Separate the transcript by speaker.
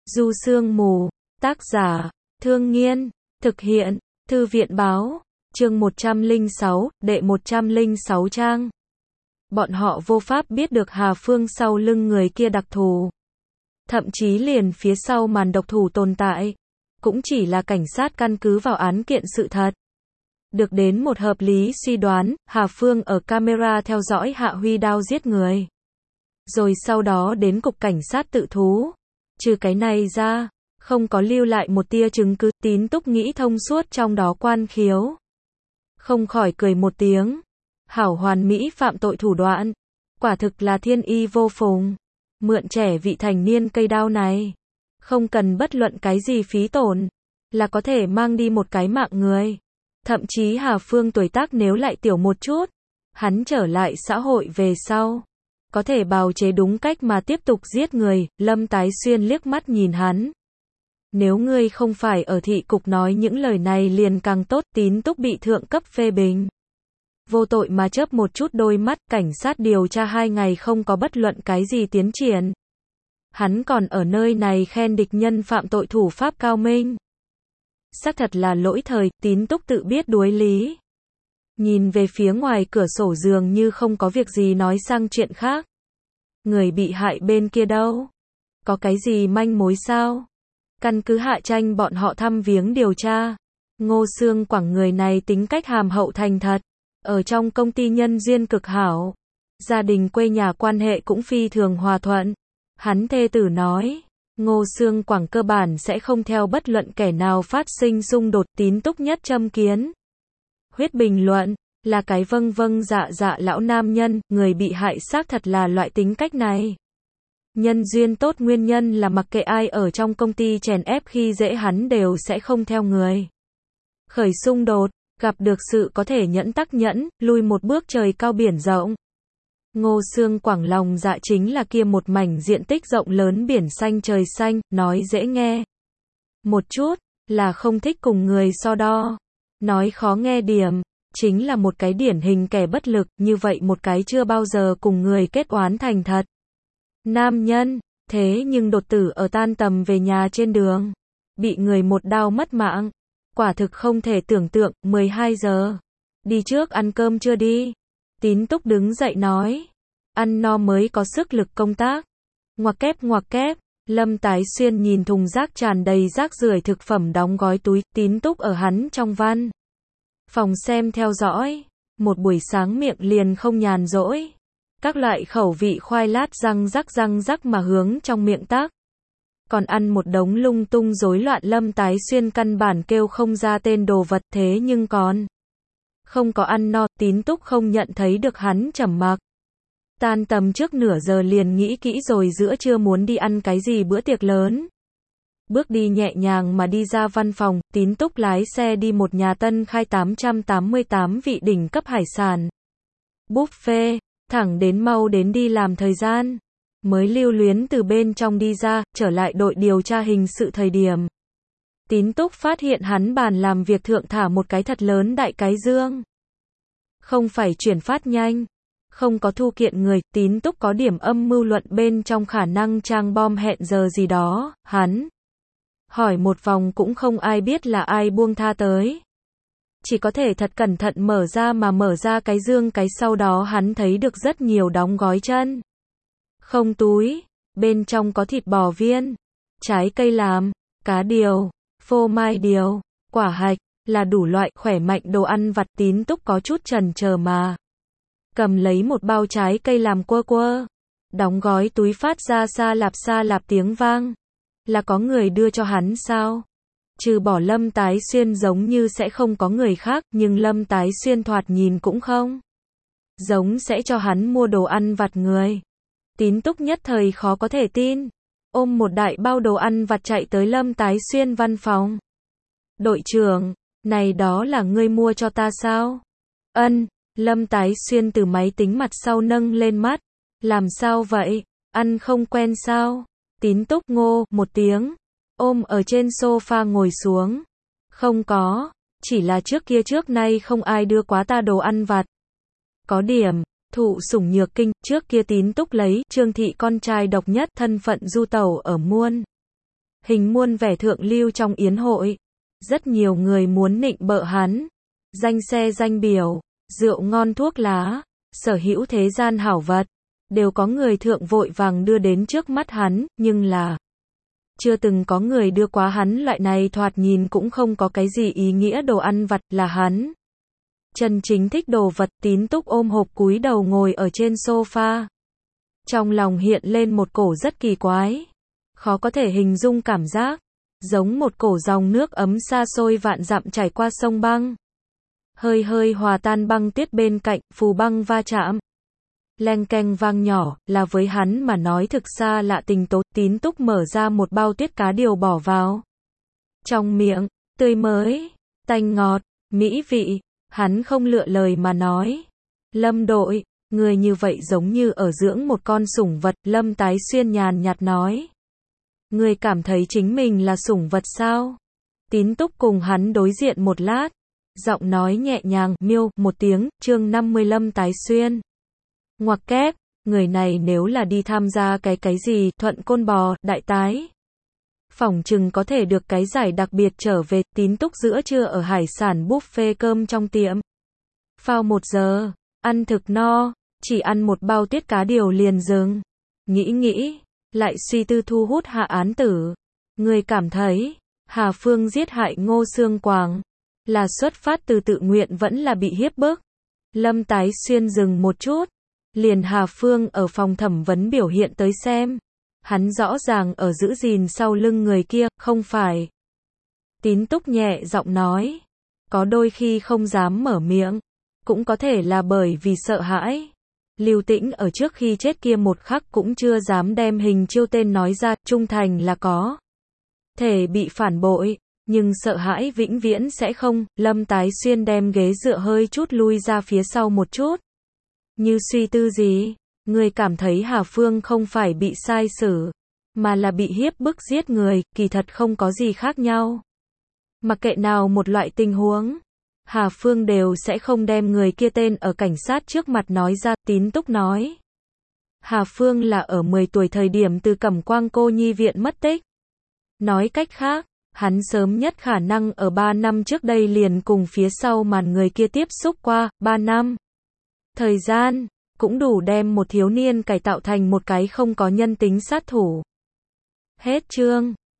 Speaker 1: Du Sương Mù, tác giả, Thương Nghiên, thực hiện, Thư viện báo, chương 106, đệ 106 trang. Bọn họ vô pháp biết được Hà Phương sau lưng người kia đặc thù. Thậm chí liền phía sau màn độc thủ tồn tại, cũng chỉ là cảnh sát căn cứ vào án kiện sự thật. Được đến một hợp lý suy đoán, Hà Phương ở camera theo dõi Hạ Huy đao giết người. Rồi sau đó đến cục cảnh sát tự thú. Trừ cái này ra, không có lưu lại một tia chứng cứ. Tín Túc nghĩ thông suốt trong đó quan khiếu. Không khỏi cười một tiếng. Hảo hoàn mỹ phạm tội thủ đoạn. Quả thực là thiên y vô phùng. Mượn trẻ vị thành niên cây đao này. Không cần bất luận cái gì phí tổn. Là có thể mang đi một cái mạng người. Thậm chí Hà Phương tuổi tác nếu lại tiểu một chút. Hắn trở lại xã hội về sau. Có thể bào chế đúng cách mà tiếp tục giết người. Lâm Tái Xuyên liếc mắt nhìn hắn. Nếu ngươi không phải ở thị cục nói những lời này liền càng tốt. Tín Túc bị thượng cấp phê bình. Vô tội mà chớp một chút đôi mắt. Cảnh sát điều tra 2 ngày không có bất luận cái gì tiến triển. Hắn còn ở nơi này khen địch nhân phạm tội thủ pháp cao minh. Xác thật là lỗi thời. Tín Túc tự biết đuối lý. Nhìn về phía ngoài cửa sổ dường như không có việc gì nói sang chuyện khác. Người bị hại bên kia đâu? Có cái gì manh mối sao? Căn cứ Hạ Tranh bọn họ thăm viếng điều tra. Ngô Sương Quảng người này tính cách hàm hậu thành thật. Ở trong công ty nhân duyên cực hảo. Gia đình quê nhà quan hệ cũng phi thường hòa thuận. Hắn thê tử nói. Ngô Sương Quảng cơ bản sẽ không theo bất luận kẻ nào phát sinh xung đột. Tín Túc nhất châm kiến. Huyết bình luận, là cái vâng vâng dạ dạ lão nam nhân, người bị hại xác thật là loại tính cách này. Nhân duyên tốt nguyên nhân là mặc kệ ai ở trong công ty chèn ép khi dễ hắn đều sẽ không theo người. Khởi xung đột, gặp được sự có thể nhẫn tắc nhẫn, lùi một bước trời cao biển rộng. Ngô Sương Quảng lòng dạ chính là kia một mảnh diện tích rộng lớn biển xanh trời xanh, nói dễ nghe. Một chút, là không thích cùng người so đo. Nói khó nghe điểm, chính là một cái điển hình kẻ bất lực, như vậy một cái chưa bao giờ cùng người kết oán thành thật. Nam nhân, thế nhưng đột tử ở tan tầm về nhà trên đường. Bị người một đao mất mạng. Quả thực không thể tưởng tượng. 12 giờ. Đi trước ăn cơm chưa đi? Tín Túc đứng dậy nói. Ăn no mới có sức lực công tác. Ngoặc kép. Lâm Tái Xuyên nhìn thùng rác tràn đầy rác rưởi thực phẩm đóng gói túi. Tín Túc ở hắn trong văn phòng xem theo dõi. Một buổi sáng miệng liền không nhàn rỗi. Các loại khẩu vị khoai lát răng rắc mà hướng trong miệng tắc. Còn ăn một đống lung tung rối loạn. Lâm Tái Xuyên căn bản kêu không ra tên đồ vật, thế nhưng còn không có ăn no. Tín Túc không nhận thấy được hắn trầm mặc. Tan tầm trước nửa giờ liền nghĩ kỹ rồi giữa trưa muốn đi ăn cái gì bữa tiệc lớn. Bước đi nhẹ nhàng mà đi ra văn phòng. Tín Túc lái xe đi một nhà Tân Khai 888 vị đỉnh cấp hải sản buffet, thẳng đến mau đến đi làm thời gian. Mới lưu luyến từ bên trong đi ra, trở lại đội điều tra hình sự thời điểm. Tín Túc phát hiện hắn bàn làm việc thượng thả một cái thật lớn đại cái dương. Không phải chuyển phát nhanh. Không có thu kiện người. Tín Túc có điểm âm mưu luận bên trong khả năng trang bom hẹn giờ gì đó. Hắn hỏi một vòng cũng không ai biết là ai buông tha tới. Chỉ có thể thật cẩn thận mở ra cái dương. Cái sau đó hắn thấy được rất nhiều đóng gói chân không túi. Bên trong có thịt bò viên, trái cây làm, cá điều, phô mai điều, quả hạch, là đủ loại khỏe mạnh đồ ăn vặt. Tín Túc có chút chần chờ mà cầm lấy một bao trái cây làm quơ. Đóng gói túi phát ra xa lạp tiếng vang. Là có người đưa cho hắn sao? Trừ bỏ Lâm Tái Xuyên giống như sẽ không có người khác, nhưng Lâm Tái Xuyên thoạt nhìn cũng không giống sẽ cho hắn mua đồ ăn vặt người. Tín Túc nhất thời khó có thể tin. Ôm một đại bao đồ ăn vặt chạy tới Lâm Tái Xuyên văn phòng. Đội trưởng, này đó là ngươi mua cho ta sao? Ân. Lâm Tái Xuyên từ máy tính mặt sau nâng lên mắt. Làm sao vậy? Ăn không quen sao? Tín Túc ngô một tiếng. Ôm ở trên sofa ngồi xuống. Không có. Chỉ là trước nay không ai đưa quá ta đồ ăn vặt. Có điểm. Thụ sủng nhược kinh. Trước kia Tín Túc lấy Trương Thị con trai độc nhất thân phận du tẩu ở muôn hình muôn vẻ thượng lưu trong yến hội. Rất nhiều người muốn nịnh bợ hắn. Danh xe danh biểu, rượu ngon thuốc lá, sở hữu thế gian hảo vật, đều có người thượng vội vàng đưa đến trước mắt hắn, nhưng là chưa từng có người đưa quá hắn loại này thoạt nhìn cũng không có cái gì ý nghĩa đồ ăn vặt là hắn. Chân chính thích đồ vật. Tín Túc ôm hộp cúi đầu ngồi ở trên sofa. Trong lòng hiện lên một cổ rất kỳ quái, khó có thể hình dung cảm giác, giống một cổ dòng nước ấm xa xôi vạn dặm chảy qua sông băng. Hơi hơi hòa tan băng tuyết bên cạnh, phù băng va chạm. Leng keng vang nhỏ, là với hắn mà nói thực xa lạ tình tố. Tín Túc mở ra một bao tuyết cá điều bỏ vào trong miệng, tươi mới, tanh ngọt, mỹ vị. Hắn không lựa lời mà nói. Lâm đội, người như vậy giống như ở dưỡng một con sủng vật. Lâm Tái Xuyên nhàn nhạt nói. Người cảm thấy chính mình là sủng vật sao? Tín Túc cùng hắn đối diện một lát. Giọng nói nhẹ nhàng, miêu, một tiếng, chương 50 Lâm Tái Xuyên. Ngoặc kép, người này nếu là đi tham gia cái gì, Thuận Côn Bò, Đại Tái. Phỏng chừng có thể được cái giải đặc biệt trở về. Tín Túc giữa trưa ở hải sản buffet cơm trong tiệm. Phao 1 giờ, ăn thực no, chỉ ăn một bao tuyết cá điều liền dừng. Nghĩ, lại suy tư thu hút hạ án tử. Người cảm thấy, Hà Phương giết hại Ngô Xương Quảng, là xuất phát từ tự nguyện vẫn là bị hiếp bức. Lâm Tái Xuyên dừng một chút, liền Hà Phương ở phòng thẩm vấn biểu hiện tới xem. Hắn rõ ràng ở giữ gìn sau lưng người kia, không phải. Tín Túc nhẹ giọng nói. Có đôi khi không dám mở miệng. Cũng có thể là bởi vì sợ hãi. Lưu Tĩnh ở trước khi chết kia một khắc cũng chưa dám đem Hình Chiêu tên nói ra. Trung thành là có thể bị phản bội, nhưng sợ hãi vĩnh viễn sẽ không. Lâm Tái Xuyên đem ghế dựa hơi chút lui ra phía sau một chút. Như suy tư gì? Người cảm thấy Hà Phương không phải bị sai xử, mà là bị hiếp bức giết người, kỳ thật không có gì khác nhau. Mặc kệ nào một loại tình huống, Hà Phương đều sẽ không đem người kia tên ở cảnh sát trước mặt nói ra. Tín Túc nói. Hà Phương là ở 10 tuổi thời điểm từ Cẩm Quang cô nhi viện mất tích. Nói cách khác, hắn sớm nhất khả năng ở 3 năm trước đây liền cùng phía sau màn người kia tiếp xúc qua. 3 năm. Thời gian cũng đủ đem một thiếu niên cải tạo thành một cái không có nhân tính sát thủ. Hết chương.